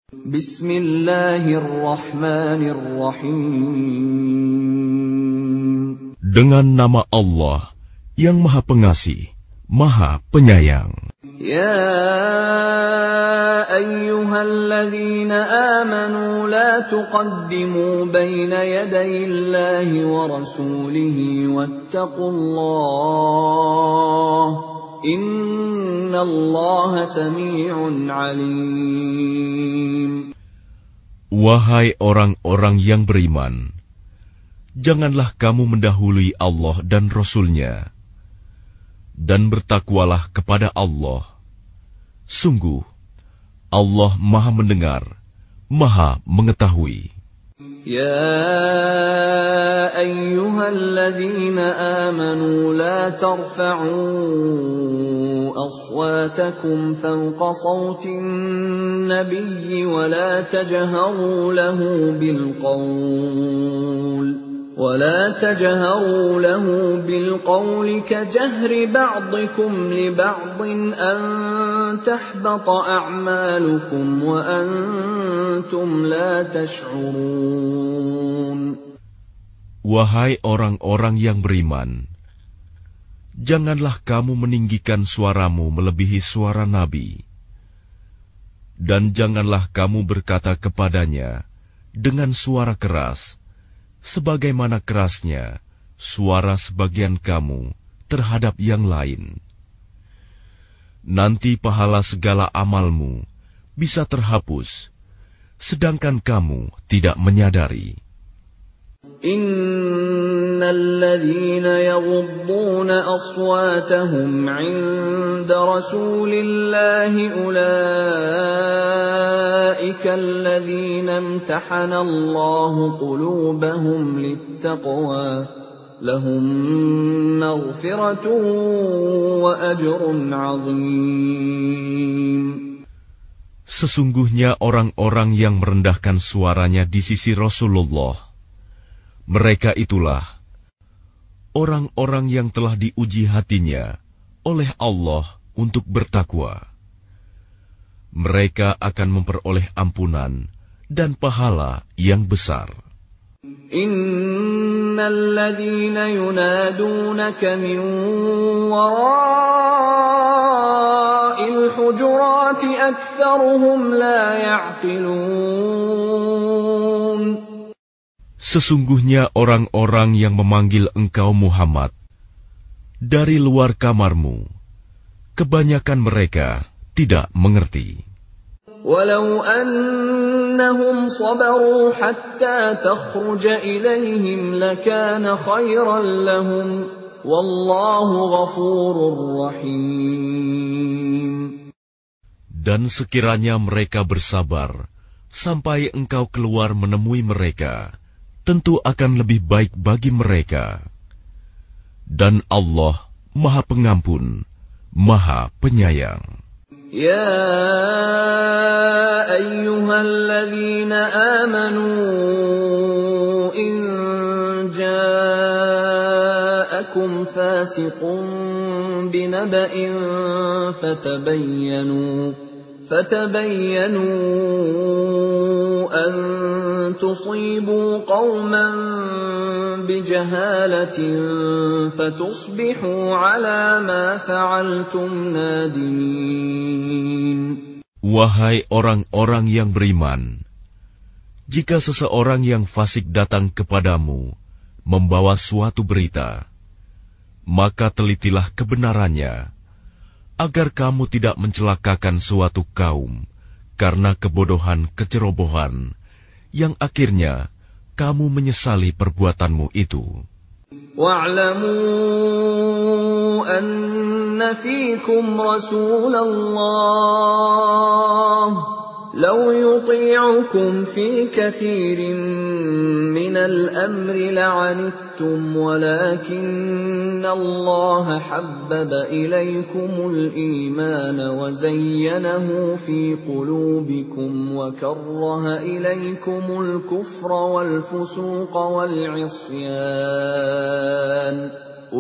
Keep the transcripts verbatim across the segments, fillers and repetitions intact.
Bismillahirrahmanirrahim. Dengan nama Allah yang Maha Pengasih, Maha Penyayang. Ya ayyuhalladzina amanu la tuqaddimu baina yadayillahi wa rasulihi wattaqullah. Innallaha sami'un alim. Wahai orang-orang yang beriman, janganlah kamu mendahului Allah dan Rasul-Nya, dan bertakwalah kepada Allah. Sungguh, Allah Maha Mendengar, Maha Mengetahui. Ya ayyuhalladzina amanu la tarfa'u aswatakum fawqa sawtin nabiyyi wa la tajharu lahu bil qawl ولا تجهروا له بالقول كجهر بعضكم لبعض أن تحبط أعمالكم وأنتم لا تشعرون. Wahai orang-orang yang beriman, janganlah kamu meninggikan suaramu melebihi suara Nabi, dan janganlah kamu berkata kepadanya dengan suara keras, sebagaimana kerasnya suara sebagian kamu terhadap yang lain. Nanti pahala segala amalmu bisa terhapus, sedangkan kamu tidak menyadari. Innal ladzina yaghudduna aswatahum 'inda rasulillahi ulaika alladzina imtahana Allahu qulubahum littaqwa lahum maghfiratun wa ajrun 'azim. Sesungguhnya orang-orang yang merendahkan suaranya di sisi Rasulullah, mereka itulah orang-orang yang telah diuji hatinya oleh Allah untuk bertakwa. Mereka akan memperoleh ampunan dan pahala yang besar. Innal ladzina yunadunaka min wara'il hujurati aktsaruhum la ya'qilun. Sesungguhnya orang-orang yang memanggil engkau Muhammad dari luar kamarmu, kebanyakan mereka tidak mengerti. Walau annahum sabaru hatta takhruja ilaihim lakana khairan lahum wallahu ghafurur rahim. Dan sekiranya mereka bersabar sampai engkau keluar menemui mereka, tentu akan lebih baik bagi mereka. Dan Allah Maha Pengampun, Maha Penyayang. Ya ayyuhalladzina amanu in ja'akum fasiqun binaba'in fatabayyanu fatabayyanu an tusibu qauman bijahalatin fatusbihu ala ma fa'altum nadimin. Wahai orang-orang yang beriman, jika seseorang yang fasik datang kepadamu membawa suatu berita, maka telitilah kebenarannya, agar kamu tidak mencelakakan suatu kaum karena kebodohan kecerobohan, yang akhirnya kamu menyesali perbuatanmu itu. Wa'lamu anna fiikum Rasulullah law yuti'ukum fi kathirin minal amri la'anittum walakinna Allah habbaba ilaykumul imana wa zayyanahu fi qulubikum wa karraha ilaykumul kufra wal fusuqa wal 'isyan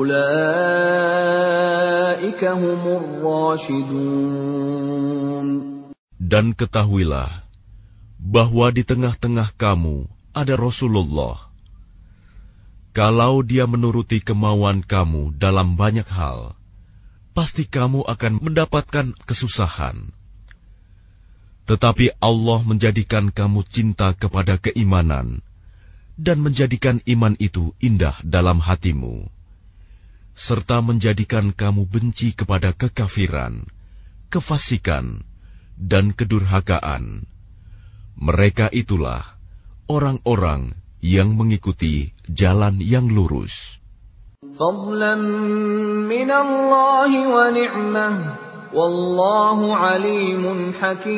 ulaika humur rasyidun. Dan ketahuilah bahwa di tengah-tengah kamu ada Rasulullah. Kalau dia menuruti kemauan kamu dalam banyak hal, pasti kamu akan mendapatkan kesusahan. Tetapi Allah menjadikan kamu cinta kepada keimanan dan menjadikan iman itu indah dalam hatimu, serta menjadikan kamu benci kepada kekafiran, kefasikan, dan kedurhakaan. Mereka itulah orang-orang yang mengikuti jalan yang lurus. Fadlan minallahi wa ni'mah, wallahu alimun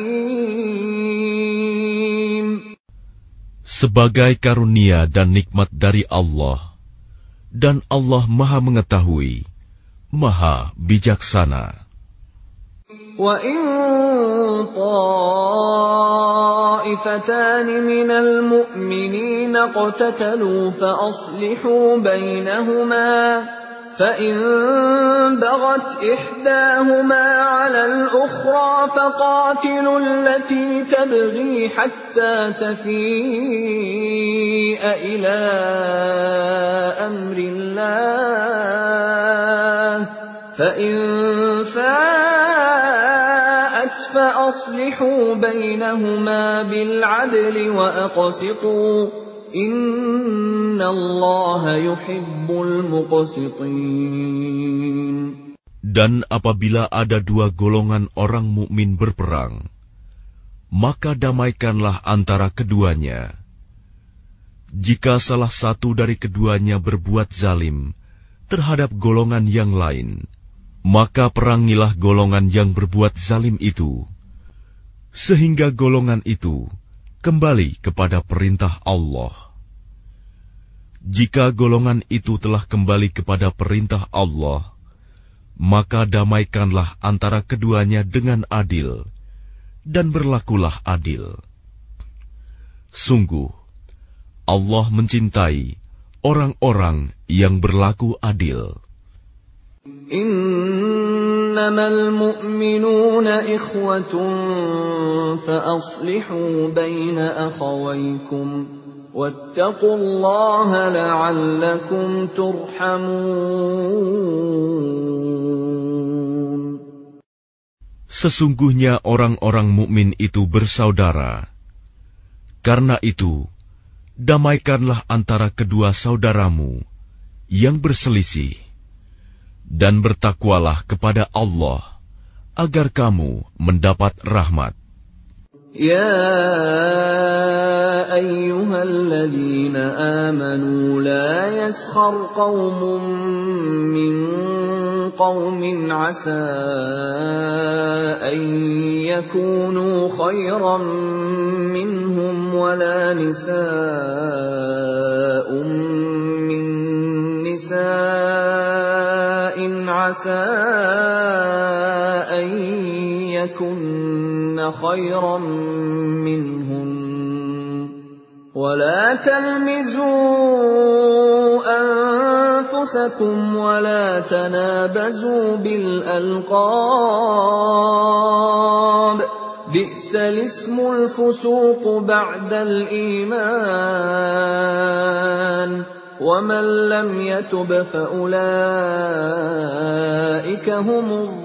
hakim. Sebagai karunia dan nikmat dari Allah, dan Allah Maha Mengetahui, Maha Bijaksana. وَإِن طَائِفَتَانِ مِنَ الْمُؤْمِنِينَ اقْتَتَلُوا فَأَصْلِحُوا بَيْنَهُمَا فَإِن بَغَتْ إِحْدَاهُمَا عَلَى الْأُخْرَى فَقَاتِلُوا الَّتِي تَبْغِي حَتَّى تَفِيءَ إِلَى أَمْرِ اللَّهِ فَإِن فَاءَتْ فَأَصْلِحُوا بَيْنَهُمَا بِالْعَدْلِ وَأَقْسِطُوا إِنَّ اللَّهَ يُحِبُّ الْمُقْسِطِينَ. Dan apabila ada dua golongan orang mukmin berperang, maka damaikanlah antara keduanya. Jika salah satu dari keduanya berbuat zalim terhadap golongan yang lain, maka perangilah golongan yang berbuat zalim itu, sehingga golongan itu kembali kepada perintah Allah. Jika golongan itu telah kembali kepada perintah Allah, maka damaikanlah antara keduanya dengan adil, dan berlakulah adil. Sungguh, Allah mencintai orang-orang yang berlaku adil. Innamal mu'minuna ikhwatun fa-aslihu baina akhawaykum wattaqullaha la'allakum turhamun. Sesungguhnya orang-orang mukmin itu bersaudara. Karena itu, damaikanlah antara kedua saudaramu yang berselisih, dan bertakwalah kepada Allah agar kamu mendapat rahmat. Ya ayyuhalladzina amanu la yaskhar qaumun min qaumin asa an yakunu khayran minhum wala nisaa'un min nisa'in asa an yakunna khayran minhum ولا تلمزوا أنفسكم ولا تنابزوا بالألقاب بئس الاسم الفسوق بعد الإيمان ومن لم يتب فأولئك هم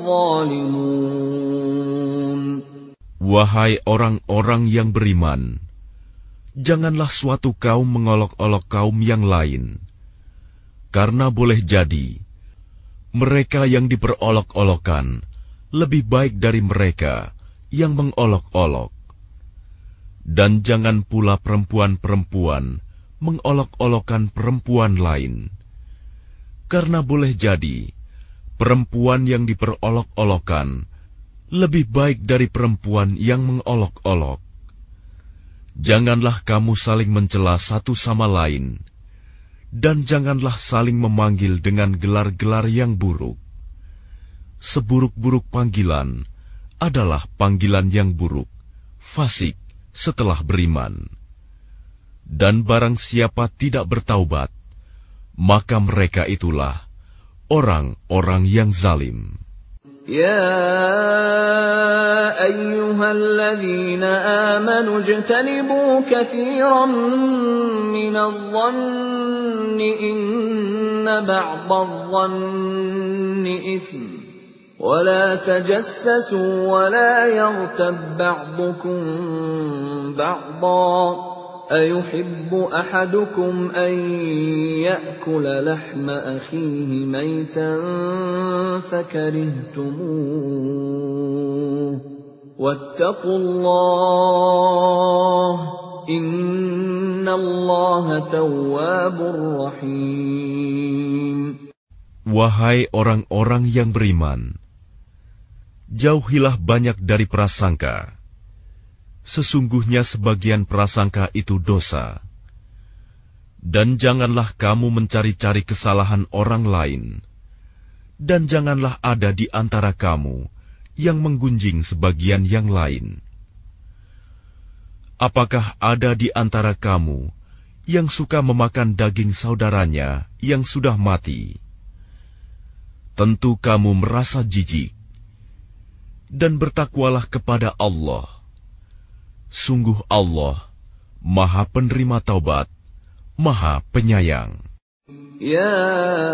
الظالمون. Wahai orang-orang yang beriman, janganlah suatu kaum mengolok-olok kaum yang lain, karena boleh jadi mereka yang diperolok-olokan lebih baik dari mereka yang mengolok-olok. Dan jangan pula perempuan-perempuan mengolok-olokan perempuan lain, karena boleh jadi perempuan yang diperolok-olokan lebih baik dari perempuan yang mengolok-olok. Janganlah kamu saling mencela satu sama lain, dan janganlah saling memanggil dengan gelar-gelar yang buruk. Seburuk-buruk panggilan adalah panggilan yang buruk, fasik setelah beriman. Dan barang siapa tidak bertaubat, maka mereka itulah orang-orang yang zalim. يا أيها الذين آمنوا اجتنبوا كثيرا من الظن إن بعض الظن إثم ولا تجسسوا ولا يغتب بعضكم بعضا أيحب أحدكم أن يأكل لحم أخيه ميتا فكرهتموه واتقوا الله إن الله تواب رحيم. Wahai orang-orang yang beriman, jauhilah banyak dari prasangka. Sesungguhnya sebagian prasangka itu dosa. Dan janganlah kamu mencari-cari kesalahan orang lain. Dan janganlah ada di antara kamu yang menggunjing sebagian yang lain. Apakah ada di antara kamu yang suka memakan daging saudaranya yang sudah mati? Tentu kamu merasa jijik. Dan bertakwalah kepada Allah. Sungguh Allah, Maha Penerima Taubat, Maha Penyayang. Ya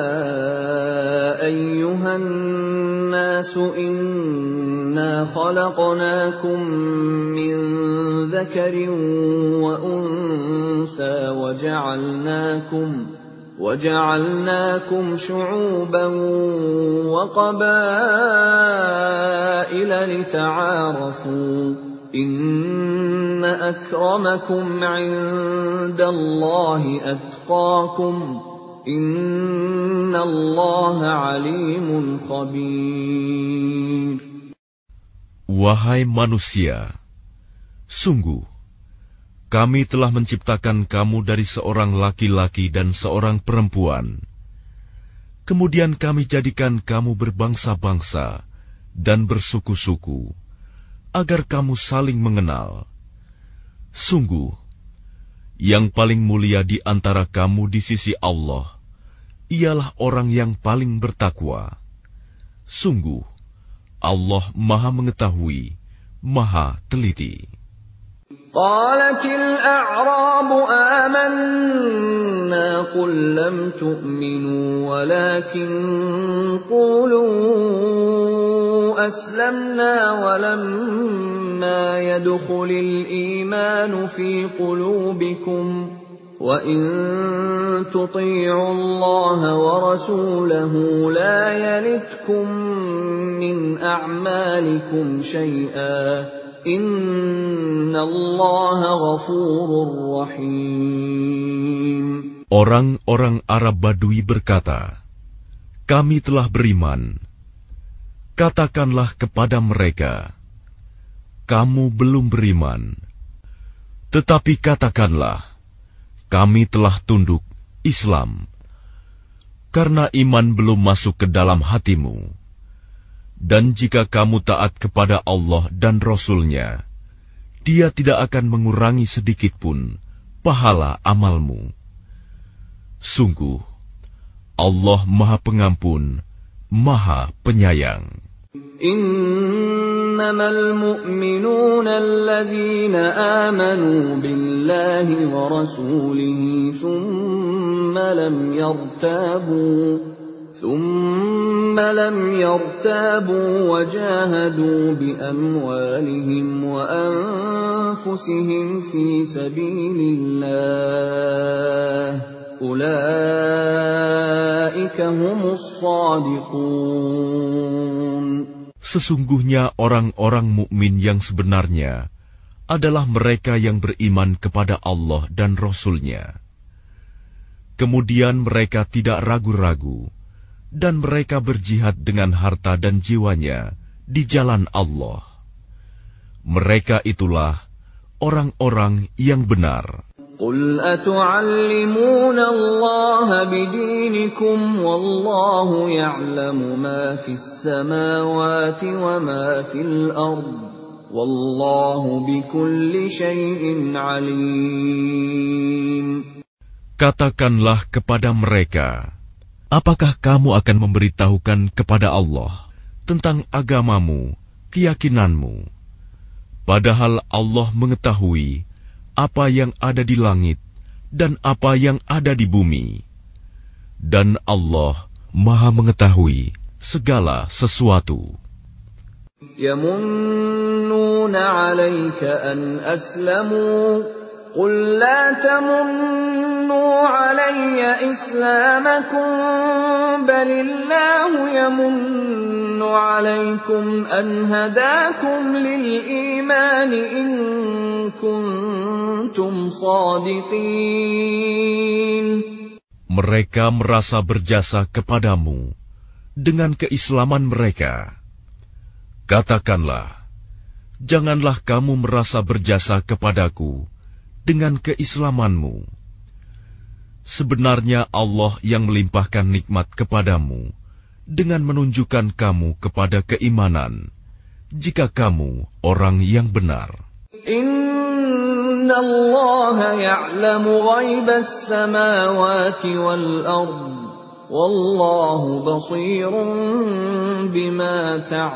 ayyuhan nasu inna khalaqnakum min dzakarin wa unsa wa ja'alnakum وَجَعَلْنَاكُمْ شُعُوبًا وَقَبَائِلَ لِتَعَارَفُوا إِنَّ أَكْرَمَكُمْ عِندَ اللَّهِ أَتْقَاكُمْ إِنَّ اللَّهَ عَلِيمٌ خَبِيرٌ. Wahai manusia, sungguh kami telah menciptakan kamu dari seorang laki-laki dan seorang perempuan. Kemudian kami jadikan kamu berbangsa-bangsa dan bersuku-suku, agar kamu saling mengenal. Sungguh, yang paling mulia di antara kamu di sisi Allah, ialah orang yang paling bertakwa. Sungguh, Allah Maha Mengetahui, Maha Teliti. قالت الأعراب آمنا قل لم تؤمنوا ولكن قولوا أسلمنا ولما يدخل الإيمان في قلوبكم وإن تطيعوا الله ورسوله لا يلتكم من أعمالكم شيئا Inna Allah ghafurur rahim. Orang-orang Arab Badui berkata, kami telah beriman. Katakanlah kepada mereka, kamu belum beriman. Tetapi katakanlah, kami telah tunduk Islam, karena iman belum masuk ke dalam hatimu. Dan jika kamu taat kepada Allah dan Rasul-Nya, Dia tidak akan mengurangi sedikitpun pahala amalmu. Sungguh, Allah Maha Pengampun, Maha Penyayang. Innamal mu'minuna alladhina amanu billahi wa rasulihi thumma lam yartabu ثم لم يرتابوا وجاهدوا بأموالهم وأنفسهم في سبيل الله أولئك هم الصادقون. Sesungguhnya orang-orang mukmin yang sebenarnya adalah mereka yang beriman kepada Allah dan Rasul-Nya. Kemudian mereka tidak ragu-ragu dan mereka berjihad dengan harta dan jiwanya di jalan Allah. Mereka itulah orang-orang yang benar. Qul atu'allimuna Allah bidinikum wallahu ya'lamu ma fis samawati wa ma fil ard wallahu bikulli syai'in alim. Katakanlah kepada mereka, apakah kamu akan memberitahukan kepada Allah tentang agamamu, keyakinanmu. Padahal Allah mengetahui apa yang ada di langit dan apa yang ada di bumi. Dan Allah Maha mengetahui segala sesuatu. Yamunnuna 'alaika an aslamu qul la tamunnu 'alayya islamakum balillahu yamunnu 'alaykum an hadakum lil iman in kuntum shadiqin. Mereka merasa berjasa kepadamu dengan keislaman mereka. Katakanlah, janganlah kamu merasa berjasa kepadaku dengan keislamanmu. Sebenarnya Allah yang melimpahkan nikmat kepadamu dengan menunjukkan kamu kepada keimanan, jika kamu orang yang benar. Inna Allah ya'lamu ghaibas samawati wal ard, wallahu basirun bima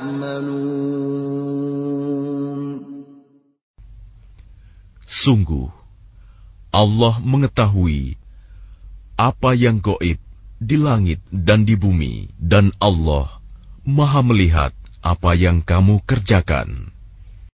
ta'malun. Sungguh, Allah mengetahui apa yang gaib di langit dan di bumi, dan Allah Maha melihat apa yang kamu kerjakan.